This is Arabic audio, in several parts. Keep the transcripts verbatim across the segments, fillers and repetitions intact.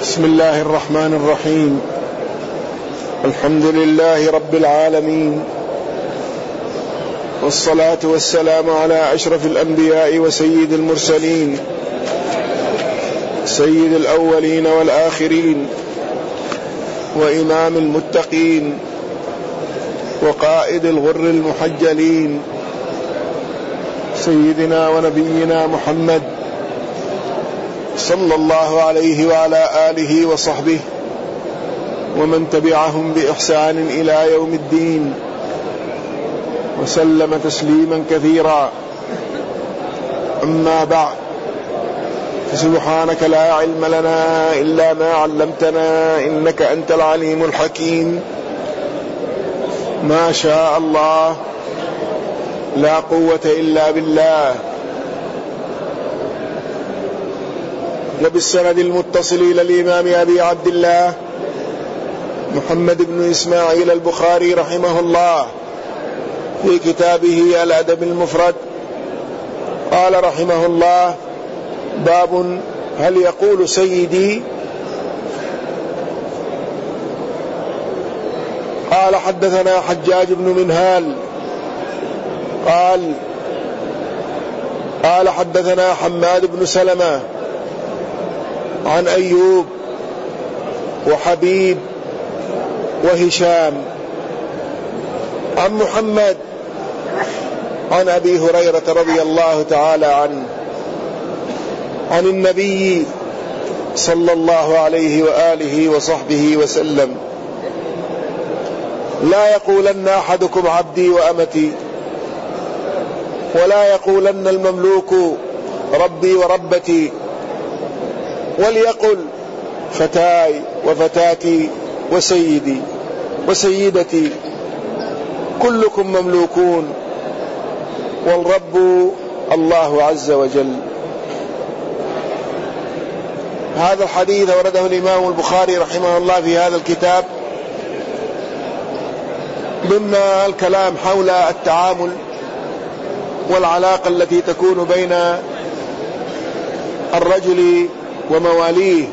بسم الله الرحمن الرحيم. الحمد لله رب العالمين، والصلاة والسلام على أشرف الأنبياء وسيد المرسلين، سيد الأولين والآخرين، وإمام المتقين، وقائد الغر المحجلين، سيدنا ونبينا محمد صلى الله عليه وعلى آله وصحبه ومن تبعهم بإحسان إلى يوم الدين، وسلم تسليما كثيرا. أما بعد، فسبحانك لا علم لنا إلا ما علمتنا إنك أنت العليم الحكيم. ما شاء الله، لا قوة إلا بالله. وبالسند المتصل إلى الإمام أبي عبد الله محمد بن إسماعيل البخاري رحمه الله في كتابه الأدب المفرد، قال رحمه الله: باب هل يقول سيدي؟ قال: حدثنا حجاج بن منهال قال قال حدثنا حماد بن سلمة عن أيوب وحبيب وهشام عن محمد عن أبي هريرة رضي الله تعالى عنه عن النبي صلى الله عليه وآله وصحبه وسلم: لا يقولن أحدكم عبدي وأمتي، ولا يقولن المملوك ربي وربتي، وليقل فتاي وفتاتي وسيدي وسيدتي، كلكم مملوكون، والرب الله عز وجل. هذا الحديث ورده الإمام البخاري رحمه الله في هذا الكتاب ضمن الكلام حول التعامل والعلاقة التي تكون بين الرجل ومواليه،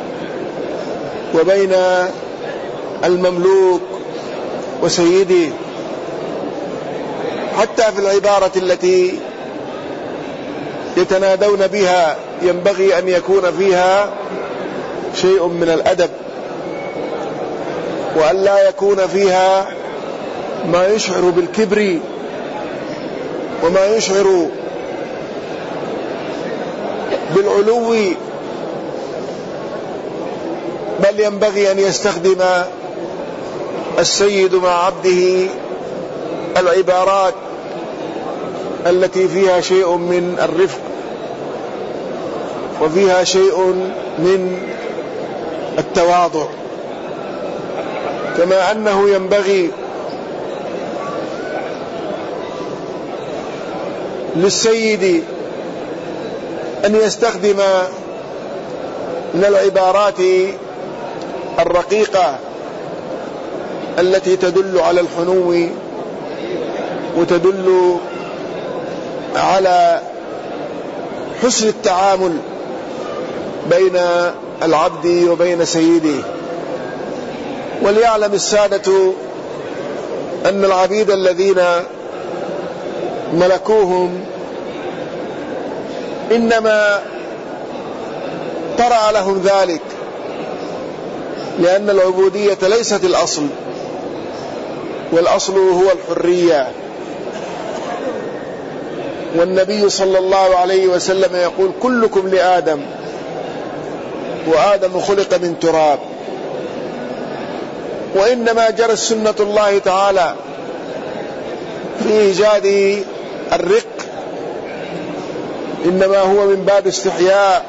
وبين المملوك وسيده، حتى في العبارة التي يتنادون بها ينبغي أن يكون فيها شيء من الأدب، وأن لا يكون فيها ما يشعر بالكبر وما يشعر بالعلو، بل ينبغي أن يستخدم السيد مع عبده العبارات التي فيها شيء من الرفق وفيها شيء من التواضع، كما أنه ينبغي للسيد أن يستخدم من العبارات الرقيقة التي تدل على الحنو وتدل على حسن التعامل بين العبد وبين سيده. وليعلم السادة أن العبيد الذين ملكوهم إنما طرأ لهم ذلك، لأن العبودية ليست الأصل، والأصل هو الحرية. والنبي صلى الله عليه وسلم يقول: كلكم لآدم، وآدم خلق من تراب. وإنما جرت سنة الله تعالى في إيجاد الرق إنما هو من باب استحياء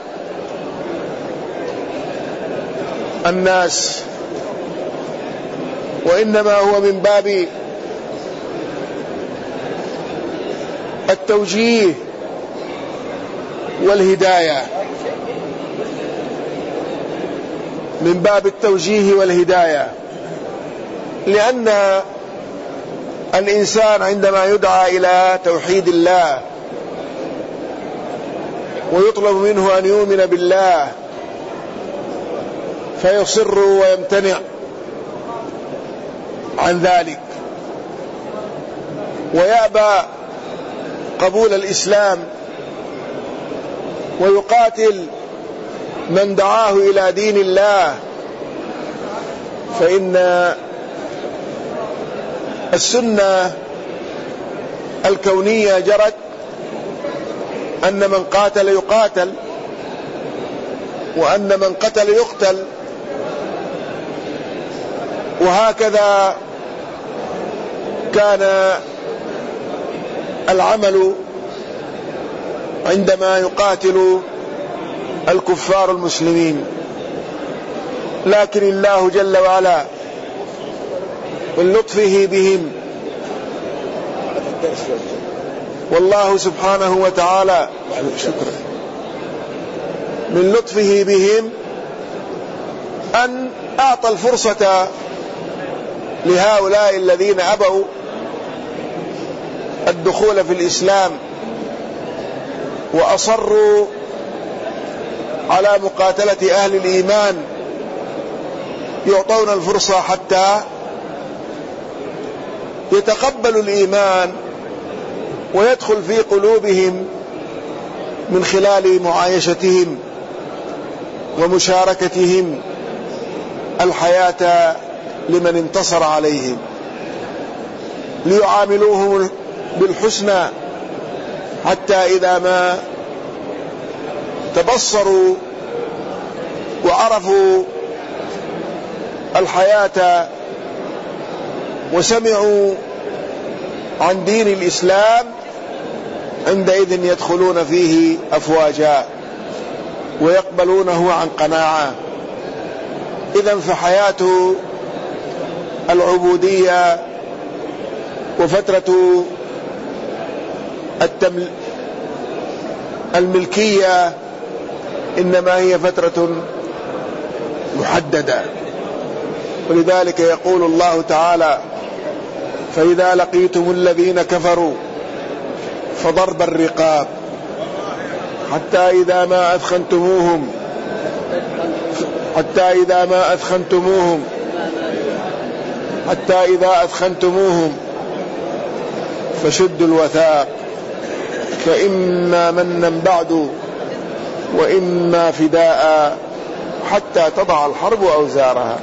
الناس، وإنما هو من باب التوجيه والهداية، من باب التوجيه والهداية، لأن الإنسان عندما يدعى إلى توحيد الله ويطلب منه أن يؤمن بالله فيصر ويمتنع عن ذلك ويأبى قبول الإسلام ويقاتل من دعاه إلى دين الله، فإن السنة الكونية جرت أن من قاتل يقاتل، وأن من قتل يقتل، وهكذا كان العمل عندما يقاتل الكفار المسلمين. لكن الله جل وعلا من لطفه بهم، والله سبحانه وتعالى شكرا من لطفه بهم أن أعطى الفرصة لهؤلاء الذين أبوا الدخول في الإسلام وأصروا على مقاتلة أهل الإيمان، يعطون الفرصة حتى يتقبلوا الإيمان ويدخل في قلوبهم من خلال معايشتهم ومشاركتهم الحياة لمن انتصر عليهم، ليعاملوهم بالحسنى حتى إذا ما تبصروا وعرفوا الحياة وسمعوا عن دين الإسلام عندئذ يدخلون فيه أفواجا ويقبلونه عن قناعة. إذن فحياة العبودية وفترة التمل الملكية إنما هي فترة محددة، ولذلك يقول الله تعالى: فإذا لقيتم الذين كفروا فضرب الرقاب حتى إذا ما أثخنتموهم حتى إذا ما أثخنتموهم حتى إذا أثخنتموهم فشدوا الوثاق فإما منا بعد وإما فداء حتى تضع الحرب أوزارها.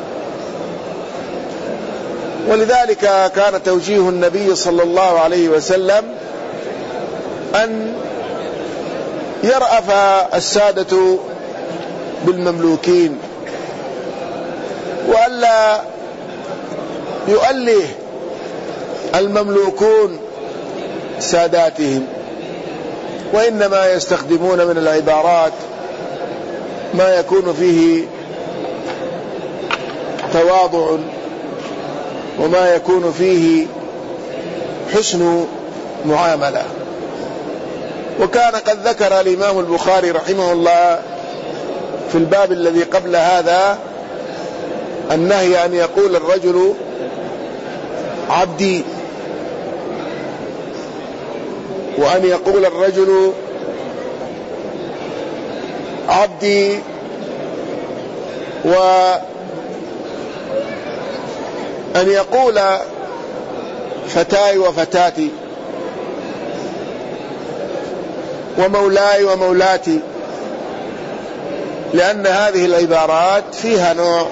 ولذلك كان توجيه النبي صلى الله عليه وسلم أن يرأف السادة بالمملوكين وألا يؤله المملوكون ساداتهم، وإنما يستخدمون من العبارات ما يكون فيه تواضع وما يكون فيه حسن معاملة. وكان قد ذكر الإمام البخاري رحمه الله في الباب الذي قبل هذا النهي أن يقول الرجل عبدي، وأن يقول الرجل عبدي وأن يقول فتاي وفتاتي ومولاي ومولاتي، لأن هذه العبارات فيها نوع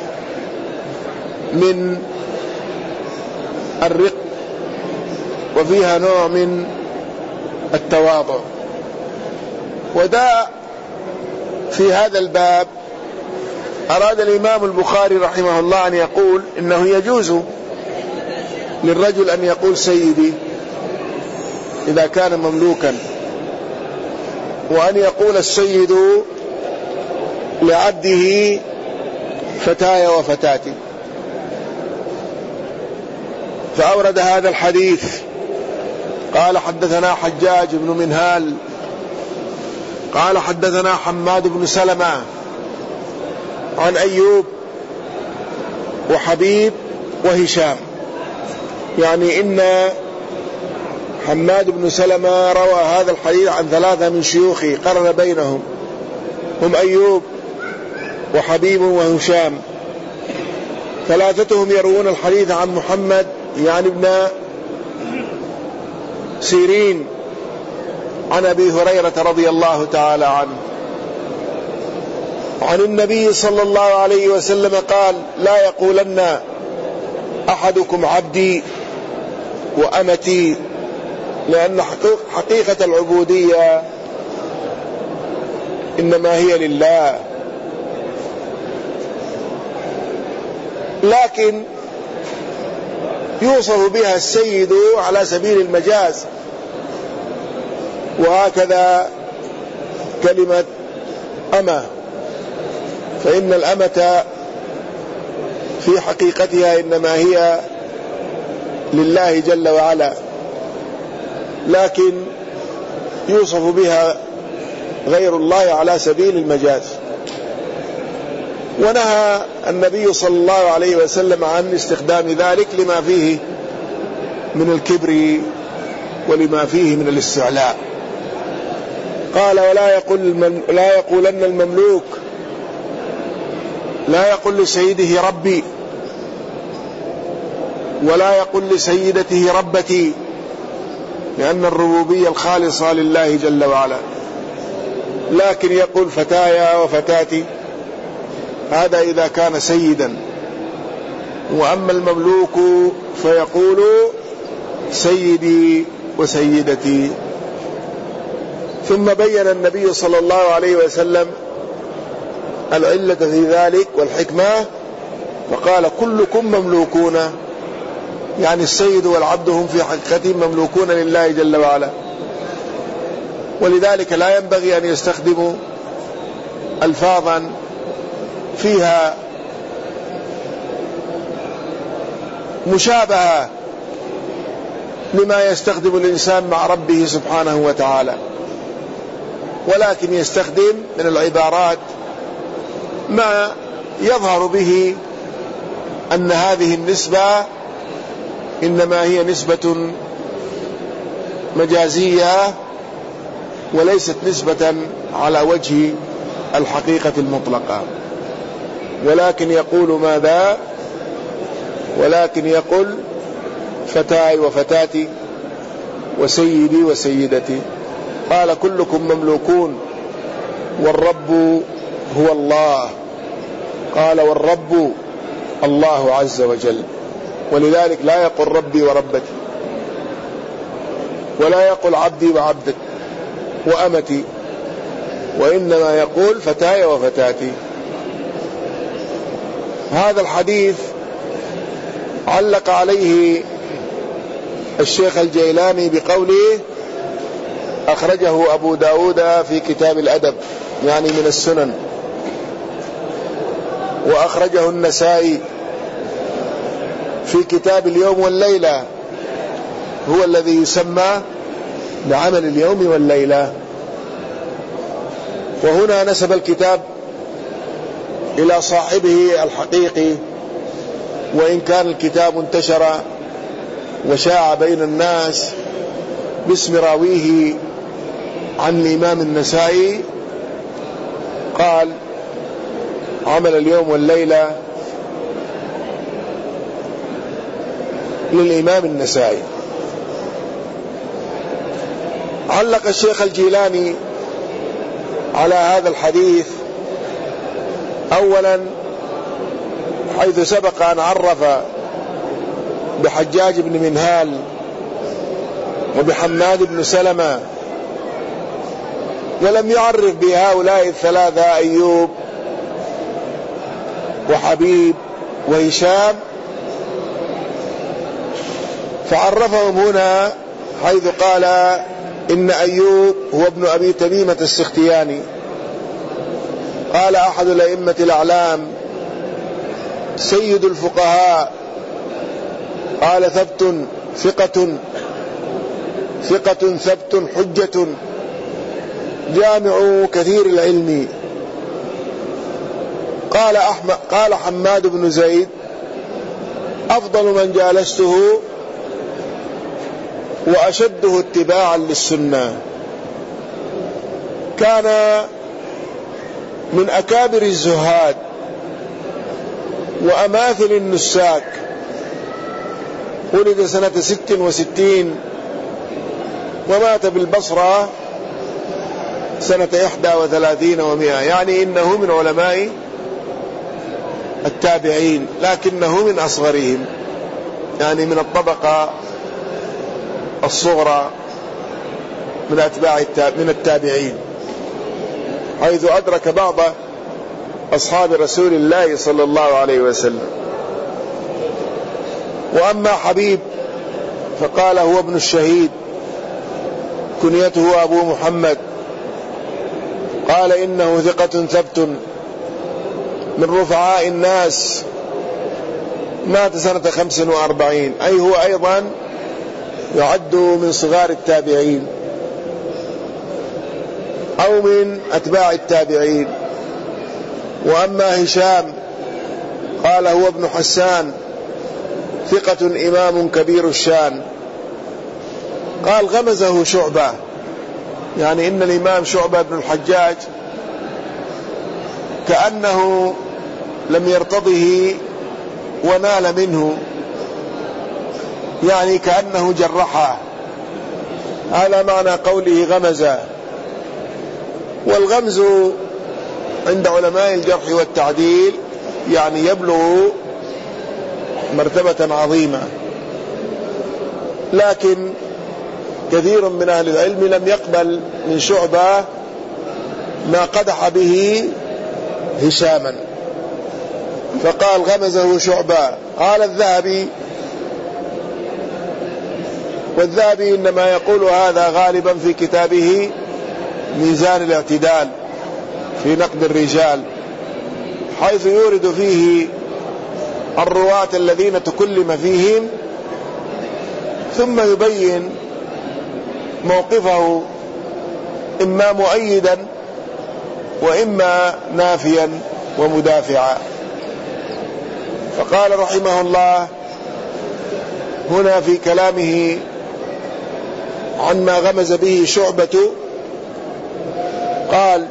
من الرق وفيها نوع من التواضع. ودا في هذا الباب أراد الإمام البخاري رحمه الله أن يقول إنه يجوز للرجل أن يقول سيدي إذا كان مملوكا، وأن يقول السيد لعبده فتاي وفتاتي. فأورد هذا الحديث قال: حدثنا حجاج بن منهال قال حدثنا حماد بن سلمة عن أيوب وحبيب وهشام، يعني إن حماد بن سلمة روى هذا الحديث عن ثلاثة من شيوخه قرن بينهم، هم أيوب وحبيب وهشام، ثلاثتهم يروون الحديث عن محمد يعني ابن سيرين عن أبي هريرة رضي الله تعالى عنه عن النبي صلى الله عليه وسلم قال: لا يقولن أحدكم عبدي وأمتي، لأن حقيقة العبودية إنما هي لله، لكن يوصف بها السيد على سبيل المجاز، وهكذا كلمة أمة، فإن الأمة في حقيقتها إنما هي لله جل وعلا، لكن يوصف بها غير الله على سبيل المجاز. ونهى النبي صلى الله عليه وسلم عن استخدام ذلك لما فيه من الكبر ولما فيه من الاستعلاء. قال: ولا يقول المم... لا يقولن المملوك، لا يقول لسيده ربي، ولا يقول لسيدته ربتي، لأن الربوبية الخالصة لله جل وعلا، لكن يقول فتايا وفتاتي، هذا إذا كان سيدا. وأما المملوك فيقول سيدي وسيدتي. ثم بين النبي صلى الله عليه وسلم العلة في ذلك والحكمة، فقال: كلكم مملوكون، يعني السيد والعبد هم في حقيقتهم مملوكون لله جل وعلا، ولذلك لا ينبغي أن يستخدموا ألفاظا فيها مشابهة لما يستخدم الإنسان مع ربه سبحانه وتعالى، ولكن يستخدم من العبارات ما يظهر به أن هذه النسبة إنما هي نسبة مجازية وليست نسبة على وجه الحقيقة المطلقة. ولكن يقول ماذا؟ ولكن يقول فتاي وفتاتي وسيدي وسيدتي. قال: كلكم مملوكون والرب هو الله. قال: والرب الله عز وجل. ولذلك لا يقول ربي وربتي، ولا يقول عبدي وعبدك وأمتي، وإنما يقول فتاي وفتاتي. هذا الحديث علق عليه الشيخ الجيلاني بقوله: أخرجه أبو داود في كتاب الأدب، يعني من السنن، وأخرجه النسائي في كتاب اليوم والليلة، هو الذي يسمى بعمل اليوم والليلة. وهنا نسب الكتاب إلى صاحبه الحقيقي، وإن كان الكتاب انتشر وشاع بين الناس باسم راويه عن الإمام النسائي، قال: عمل اليوم والليلة للإمام النسائي. علق الشيخ الجيلاني على هذا الحديث أولا حيث سبق أن عرف بحجاج بن منهال وبحماد بن سلمة، ولم يعرف بهؤلاء الثلاثة أيوب وحبيب وهشام، فعرفهم هنا حيث قال: إن أيوب هو ابن أبي تميمة السختياني. قال أحد الأئمة الأعلام سيد الفقهاء، قال: ثبت ثقة ثقة ثبت حجة جامع كثير العلم. قال أحمد قال حماد بن زيد: أفضل من جالسته وأشده اتباعا للسنة. كان من أكابر الزهاد، وأماثل النساك، ولد سنة ست وستين ومات بالبصرة سنة إحدى وثلاثين ومئة، يعني إنه من علماء التابعين لكنه من أصغرهم، يعني من الطبقة الصغرى من أتباع من التابعين، حيث أدرك بعض أصحاب رسول الله صلى الله عليه وسلم. وأما حبيب فقال هو ابن الشهيد، كنيته أبو محمد، قال إنه ثقة ثبت من رفعاء الناس، مات سنة خمس وأربعين، أي هو أيضا يعد من صغار التابعين أو من أتباع التابعين. وأما هشام قال هو ابن حسان، ثقة إمام كبير الشان، قال غمزه شعبة، يعني إن الإمام شعبة بن الحجاج كأنه لم يرتضه ونال منه، يعني كأنه جرحه، هذا معنى قوله غمزه. والغمز عند علماء الجرح والتعديل يعني يبلغ مرتبة عظيمة، لكن كثير من أهل العلم لم يقبل من شعبة ما قدح به هشاما، فقال غمزه شعبة. قال الذهبي، والذهبي إنما يقول هذا غالبا في كتابه ميزان الاعتدال في نقد الرجال، حيث يورد فيه الرواة الذين تكلم فيهم ثم يبين موقفه إما مؤيدا وإما نافيا ومدافعا. فقال رحمه الله هنا في كلامه عما غمز به شعبة، قال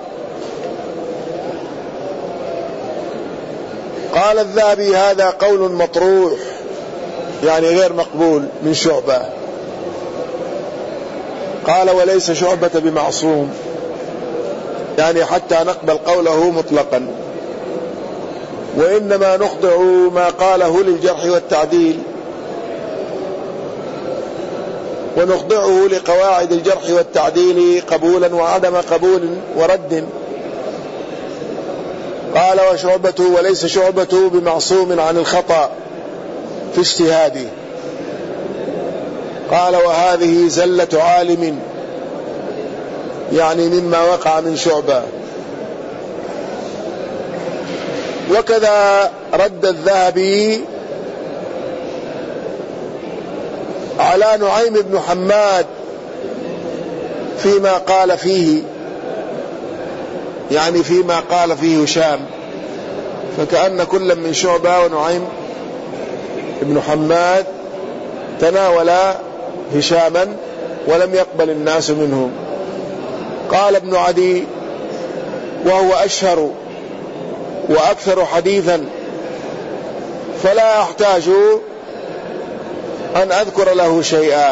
قال الذهبي هذا قول مطروح، يعني غير مقبول من شعبة. قال وليس شعبة بمعصوم، يعني حتى نقبل قوله مطلقا، وإنما نخضع ما قاله للجرح والتعديل، ونخضعه لقواعد الجرح والتعديل قبولا وعدم قبول ورد. قال وشعبة وليس شعبة بمعصوم عن الخطأ في اجتهاده. قال وهذه زلة عالم، يعني مما وقع من شعبة. وكذا رد الذهبي على نعيم بن حماد فيما قال فيه، يعني فيما قال فيه هشام، فكأن كل من شعبة ونعيم بن حماد تناول هشاما ولم يقبل الناس منهم. قال ابن عدي وهو أشهر وأكثر حديثا، فلا أحتاج أن أذكر له شيئا،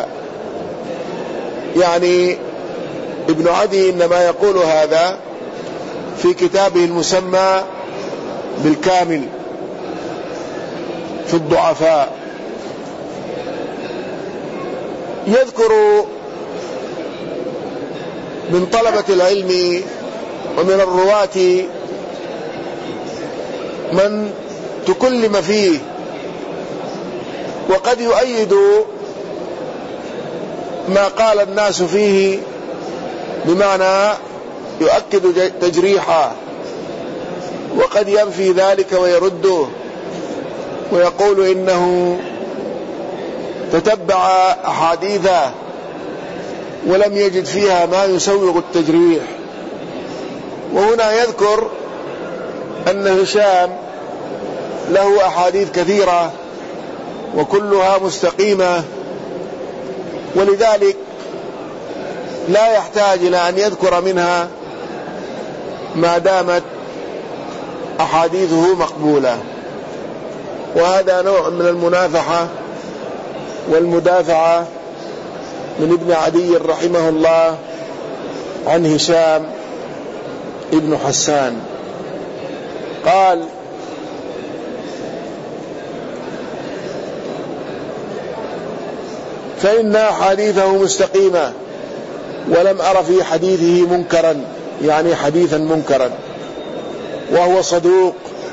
يعني ابن عدي إنما يقول هذا في كتابه المسمى بالكامل في الضعفاء، يذكر من طلبة العلم ومن الرواة من تكلم فيه، وقد يؤيد ما قال الناس فيه، بمعنى يؤكد تجريحه، وقد ينفي ذلك ويرده ويقول إنه تتبع أحاديثه ولم يجد فيها ما يسوغ التجريح. وهنا يذكر أن هشام له أحاديث كثيرة وكلها مستقيمة، ولذلك لا يحتاج إلى أن يذكر منها ما دامت أحاديثه مقبولة. وهذا نوع من المنافحة والمدافعة من ابن عدي رحمه الله عن هشام ابن حسان. قال: فإن حديثه مستقيمة ولم أر في حديثه منكرا، يعني حديثا منكرا، وهو صدوق.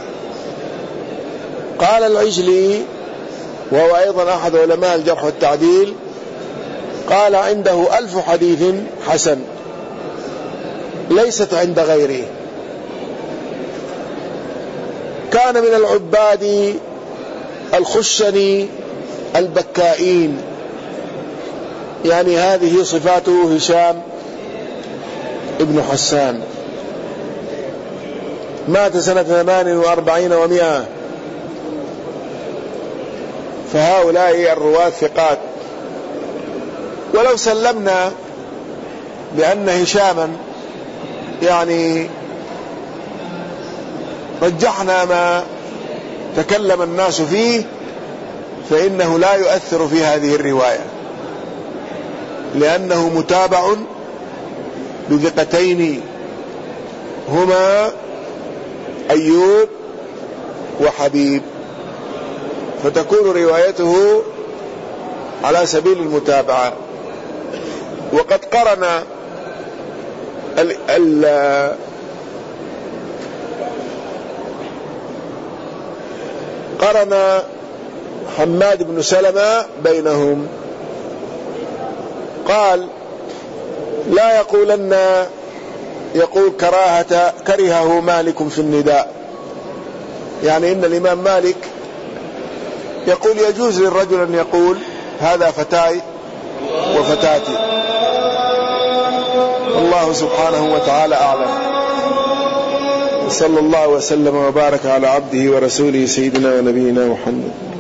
قال العجلي وهو أيضا أحد علماء الجرح والتعديل، قال: عنده ألف حديث حسن ليست عند غيره. كان من العباد الخشني البكائين، يعني هذه صفاته هشام ابن حسان. مات سنة ثمان وأربعين ومئة. فهؤلاء الرواة ثقات. ولو سلمنا بأن هشاما يعني رجحنا ما تكلم الناس فيه، فإنه لا يؤثر في هذه الرواية، لأنه متابع بثقتين هما أيوب وحبيب، فتكون روايته على سبيل المتابعة. وقد قرن ال ال قرن حماد بن سلمة بينهم. قال: لا يقولن يقول كراهة كرهه مالك في النداء، يعني إن الإمام مالك يقول يجوز للرجل أن يقول هذا فتاي وفتاتي. الله سبحانه وتعالى أعلم. صلى الله وسلم وبارك على عبده ورسوله سيدنا ونبينا محمد.